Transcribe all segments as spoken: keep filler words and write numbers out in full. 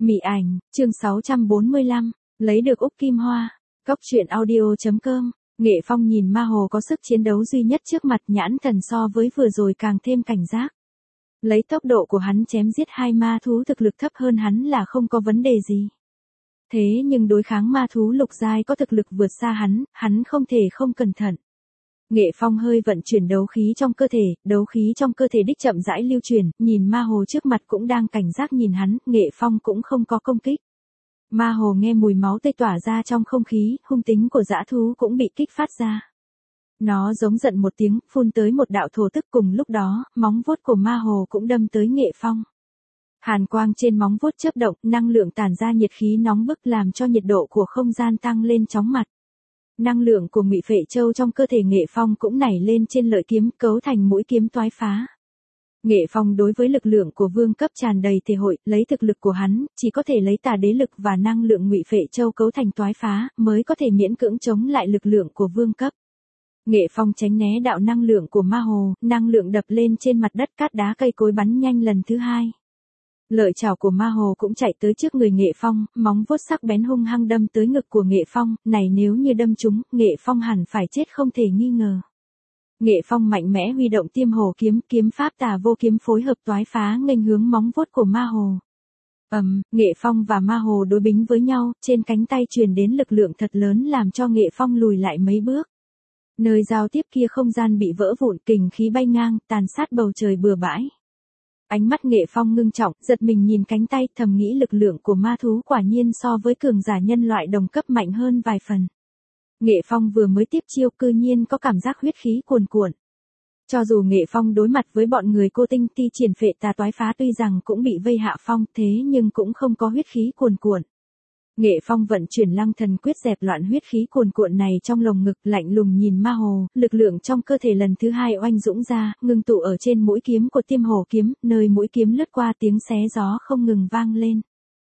Mị ảnh, chương sáu trăm bốn mươi lăm, lấy được Úc Kim Hoa. Cóc truyện audio.com. Nghệ Phong nhìn Ma Hồ có sức chiến đấu duy nhất trước mặt, nhãn thần so với vừa rồi càng thêm cảnh giác. Lấy tốc độ của hắn chém giết hai ma thú thực lực thấp hơn hắn là không có vấn đề gì. Thế nhưng đối kháng ma thú lục giai có thực lực vượt xa hắn, hắn không thể không cẩn thận. Nghệ Phong hơi vận chuyển đấu khí trong cơ thể, đấu khí trong cơ thể đích chậm rãi lưu truyền, nhìn Ma Hồ trước mặt cũng đang cảnh giác nhìn hắn, Nghệ Phong cũng không có công kích. Ma Hồ nghe mùi máu tươi tỏa ra trong không khí, hung tính của dã thú cũng bị kích phát ra. Nó giống giận một tiếng, phun tới một đạo thổ tức, cùng lúc đó, móng vuốt của Ma Hồ cũng đâm tới Nghệ Phong. Hàn quang trên móng vuốt chớp động, năng lượng tản ra nhiệt khí nóng bức làm cho nhiệt độ của không gian tăng lên chóng mặt. Năng lượng của Ngụy Phệ Châu trong cơ thể Nghệ Phong cũng nảy lên trên lợi kiếm, cấu thành mũi kiếm toái phá. Nghệ Phong đối với lực lượng của vương cấp tràn đầy thể hội, lấy thực lực của hắn, chỉ có thể lấy tà đế lực và năng lượng Ngụy Phệ Châu cấu thành toái phá, mới có thể miễn cưỡng chống lại lực lượng của vương cấp. Nghệ Phong tránh né đạo năng lượng của Ma Hồ, năng lượng đập lên trên mặt đất, cát đá cây cối bắn nhanh lần thứ hai. Lợi chảo của Ma Hồ cũng chạy tới trước người Nghệ Phong, móng vuốt sắc bén hung hăng đâm tới ngực của Nghệ Phong, này nếu như đâm trúng, Nghệ Phong hẳn phải chết không thể nghi ngờ. Nghệ Phong mạnh mẽ huy động Tiêm Hồ kiếm, kiếm pháp Tà Vô kiếm phối hợp toái phá nghênh hướng móng vuốt của Ma Hồ. Ầm, um, Nghệ Phong và Ma Hồ đối bính với nhau, trên cánh tay truyền đến lực lượng thật lớn làm cho Nghệ Phong lùi lại mấy bước. Nơi giao tiếp kia không gian bị vỡ vụn, kình khí bay ngang, tàn sát bầu trời bừa bãi. Ánh mắt Nghệ Phong ngưng trọng, giật mình nhìn cánh tay, thầm nghĩ lực lượng của ma thú quả nhiên so với cường giả nhân loại đồng cấp mạnh hơn vài phần. Nghệ Phong vừa mới tiếp chiêu cư nhiên có cảm giác huyết khí cuồn cuộn. Cho dù Nghệ Phong đối mặt với bọn người cô tinh ti triển phệ tà toái phá tuy rằng cũng bị vây hạ phong, thế nhưng cũng không có huyết khí cuồn cuộn. Nghệ Phong vận chuyển Lăng Thần quyết dẹp loạn huyết khí cuồn cuộn này trong lồng ngực, lạnh lùng nhìn Ma Hồ, lực lượng trong cơ thể lần thứ hai oanh dũng ra, ngưng tụ ở trên mũi kiếm của Tiêm Hồ kiếm, nơi mũi kiếm lướt qua tiếng xé gió không ngừng vang lên.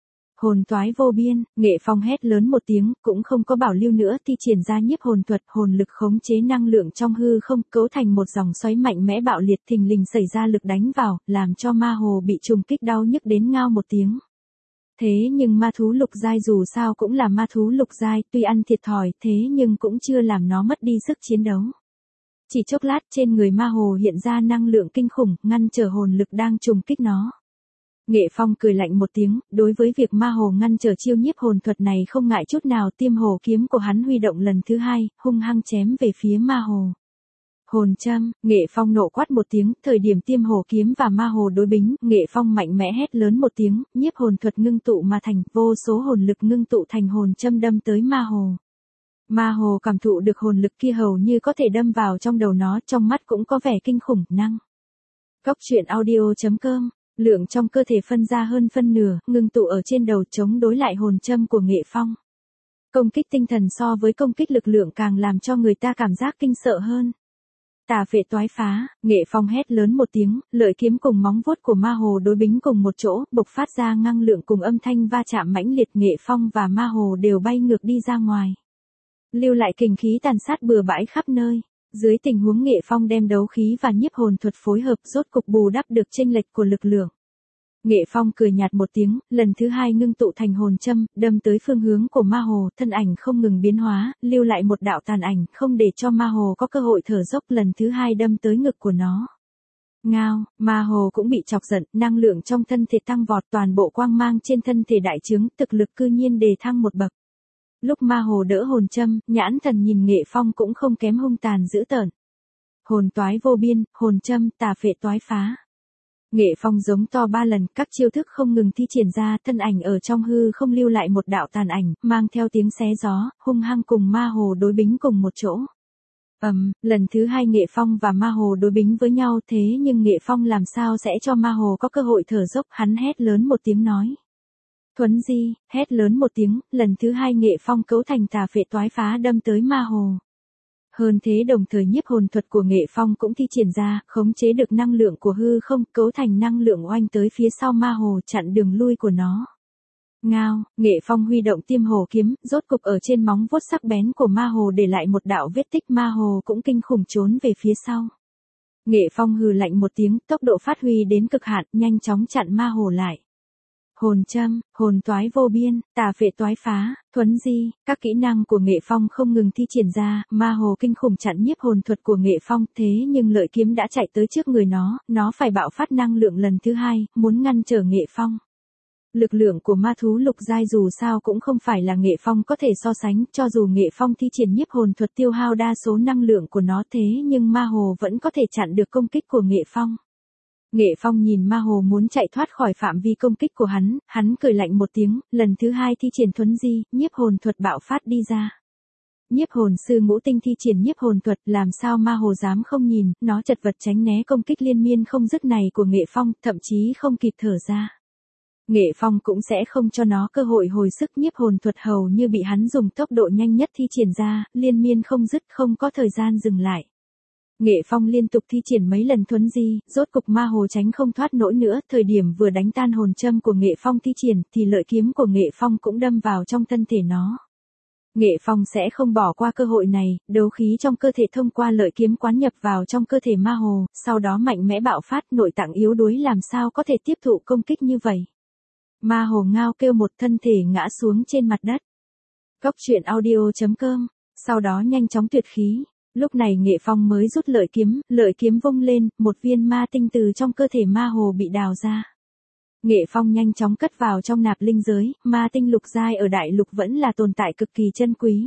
Hồn toái vô biên, Nghệ Phong hét lớn một tiếng, cũng không có bảo lưu nữa, thi triển ra nhiếp hồn thuật, hồn lực khống chế năng lượng trong hư không, cấu thành một dòng xoáy mạnh mẽ bạo liệt, thình lình xảy ra lực đánh vào, làm cho Ma Hồ bị trùng kích đau nhức đến ngao một tiếng. Thế nhưng ma thú lục giai dù sao cũng là ma thú lục giai, tuy ăn thiệt thòi, thế nhưng cũng chưa làm nó mất đi sức chiến đấu. Chỉ chốc lát trên người Ma Hồ hiện ra năng lượng kinh khủng, ngăn trở hồn lực đang trùng kích nó. Nghệ Phong cười lạnh một tiếng, đối với việc Ma Hồ ngăn trở chiêu nhiếp hồn thuật này không ngại chút nào, Tiêm Hồ kiếm của hắn huy động lần thứ hai, hung hăng chém về phía Ma Hồ. Hồn châm, Nghệ Phong nộ quát một tiếng, thời điểm Tiêm Hồ kiếm và Ma Hồ đối bính, Nghệ Phong mạnh mẽ hét lớn một tiếng, nhiếp hồn thuật ngưng tụ mà thành, vô số hồn lực ngưng tụ thành hồn châm đâm tới Ma Hồ. Ma Hồ cảm thụ được hồn lực kia hầu như có thể đâm vào trong đầu nó, trong mắt cũng có vẻ kinh khủng, năng. Cóc truyện audio.com, lượng trong cơ thể phân ra hơn phân nửa, ngưng tụ ở trên đầu chống đối lại hồn châm của Nghệ Phong. Công kích tinh thần so với công kích lực lượng càng làm cho người ta cảm giác kinh sợ hơn. Tà phệ toái phá, Nghệ Phong hét lớn một tiếng, lợi kiếm cùng móng vuốt của Ma Hồ đối bính cùng một chỗ, bộc phát ra năng lượng cùng âm thanh va chạm mãnh liệt, Nghệ Phong và Ma Hồ đều bay ngược đi ra ngoài. Lưu lại kình khí tàn sát bừa bãi khắp nơi. Dưới tình huống Nghệ Phong đem đấu khí và nhiếp hồn thuật phối hợp, rốt cục bù đắp được chênh lệch của lực lượng. Nghệ Phong cười nhạt một tiếng, lần thứ hai ngưng tụ thành hồn châm, đâm tới phương hướng của Ma Hồ, thân ảnh không ngừng biến hóa, lưu lại một đạo tàn ảnh, không để cho Ma Hồ có cơ hội thở dốc, lần thứ hai đâm tới ngực của nó. Ngao, Ma Hồ cũng bị chọc giận, năng lượng trong thân thể tăng vọt, toàn bộ quang mang trên thân thể đại trướng, thực lực cư nhiên đề thăng một bậc. Lúc Ma Hồ đỡ hồn châm, nhãn thần nhìn Nghệ Phong cũng không kém hung tàn dữ tợn. Hồn toái vô biên, hồn châm, tà phệ toái phá. Nghệ Phong giống to ba lần, các chiêu thức không ngừng thi triển ra, thân ảnh ở trong hư không lưu lại một đạo tàn ảnh, mang theo tiếng xé gió, hung hăng cùng Ma Hồ đối bính cùng một chỗ. Ầm, um, lần thứ hai Nghệ Phong và Ma Hồ đối bính với nhau, thế nhưng Nghệ Phong làm sao sẽ cho Ma Hồ có cơ hội thở dốc, hắn hét lớn một tiếng nói. Thuấn di, hét lớn một tiếng, lần thứ hai Nghệ Phong cấu thành tà phệ toái phá đâm tới Ma Hồ. Hơn thế đồng thời nhiếp hồn thuật của Nghệ Phong cũng thi triển ra, khống chế được năng lượng của hư không, cấu thành năng lượng oanh tới phía sau Ma Hồ, chặn đường lui của nó. Ngao, Nghệ Phong huy động Tiêm Hồ kiếm, rốt cục ở trên móng vuốt sắc bén của Ma Hồ để lại một đạo vết tích, Ma Hồ cũng kinh khủng trốn về phía sau. Nghệ Phong hừ lạnh một tiếng, tốc độ phát huy đến cực hạn, nhanh chóng chặn Ma Hồ lại. hồn châm, hồn toái vô biên, tà phệ toái phá, thuấn di, các kỹ năng của Nghệ Phong không ngừng thi triển ra, ma hồ kinh khủng chặn nhiếp hồn thuật của Nghệ Phong, thế nhưng lợi kiếm đã chạy tới trước người nó, nó phải bạo phát năng lượng lần thứ hai, muốn ngăn trở Nghệ Phong. Lực lượng của ma thú lục giai dù sao cũng không phải là Nghệ Phong có thể so sánh, cho dù Nghệ Phong thi triển nhiếp hồn thuật tiêu hao đa số năng lượng của nó thế nhưng ma hồ vẫn có thể chặn được công kích của Nghệ Phong. Nghệ Phong nhìn ma hồ muốn chạy thoát khỏi phạm vi công kích của hắn, hắn cười lạnh một tiếng, lần thứ hai thi triển thuấn di, nhiếp hồn thuật bạo phát đi ra. Nhiếp hồn sư ngũ tinh thi triển nhiếp hồn thuật, làm sao ma hồ dám không nhìn, nó chật vật tránh né công kích liên miên không dứt này của Nghệ Phong, thậm chí không kịp thở ra. Nghệ Phong cũng sẽ không cho nó cơ hội hồi sức, nhiếp hồn thuật hầu như bị hắn dùng tốc độ nhanh nhất thi triển ra, liên miên không dứt, không có thời gian dừng lại. Nghệ Phong liên tục thi triển mấy lần thuấn di, rốt cục ma hồ tránh không thoát nổi nữa, thời điểm vừa đánh tan hồn châm của Nghệ Phong thi triển, thì lợi kiếm của Nghệ Phong cũng đâm vào trong thân thể nó. Nghệ Phong sẽ không bỏ qua cơ hội này, đấu khí trong cơ thể thông qua lợi kiếm quán nhập vào trong cơ thể ma hồ, sau đó mạnh mẽ bạo phát, nội tạng yếu đuối làm sao có thể tiếp thụ công kích như vậy. Ma hồ ngao kêu một thân thể ngã xuống trên mặt đất. Cốc truyện audio chấm com, sau đó nhanh chóng tuyệt khí. Lúc này Nghệ Phong mới rút lợi kiếm, lợi kiếm vung lên, một viên ma tinh từ trong cơ thể ma hồ bị đào ra. Nghệ Phong nhanh chóng cất vào trong nạp linh giới, ma tinh lục giai ở đại lục vẫn là tồn tại cực kỳ chân quý.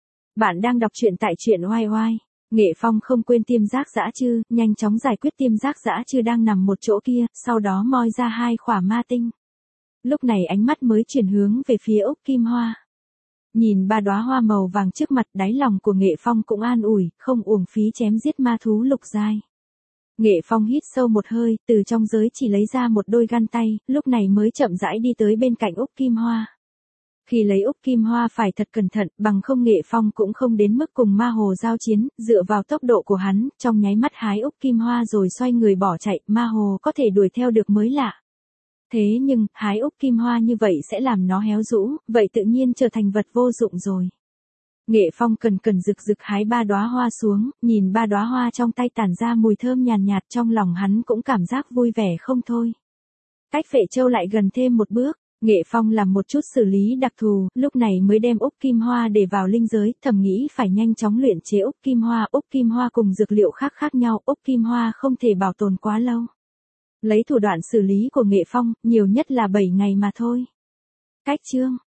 Bạn đang đọc truyện tại truyện oai oai. Nghệ Phong không quên tiêm giác dã chư, nhanh chóng giải quyết tiêm giác dã chư đang nằm một chỗ kia, sau đó moi ra hai khỏa ma tinh. Lúc này ánh mắt mới chuyển hướng về phía ốc kim hoa. Nhìn ba đóa hoa màu vàng trước mặt, đáy lòng của Nghệ Phong cũng an ủi, không uổng phí chém giết ma thú lục giai. Nghệ Phong hít sâu một hơi, từ trong giới chỉ lấy ra một đôi găng tay, lúc này mới chậm rãi đi tới bên cạnh ốc kim hoa. Khi lấy ốc kim hoa phải thật cẩn thận, bằng không Nghệ Phong cũng không đến mức cùng ma hồ giao chiến, dựa vào tốc độ của hắn, trong nháy mắt hái ốc kim hoa rồi xoay người bỏ chạy, ma hồ có thể đuổi theo được mới lạ. Thế nhưng, hái ốc kim hoa như vậy sẽ làm nó héo rũ, vậy tự nhiên trở thành vật vô dụng rồi. Nghệ Phong cần cần rực rực hái ba đóa hoa xuống, nhìn ba đóa hoa trong tay tản ra mùi thơm nhàn nhạt, nhạt trong lòng hắn cũng cảm giác vui vẻ không thôi. Cách Phệ Châu lại gần thêm một bước, Nghệ Phong làm một chút xử lý đặc thù, lúc này mới đem ốc kim hoa để vào linh giới, thầm nghĩ phải nhanh chóng luyện chế ốc kim hoa, ốc kim hoa cùng dược liệu khác khác nhau, ốc kim hoa không thể bảo tồn quá lâu. Lấy thủ đoạn xử lý của Nghệ Phong, nhiều nhất là bảy ngày mà thôi. Cách chương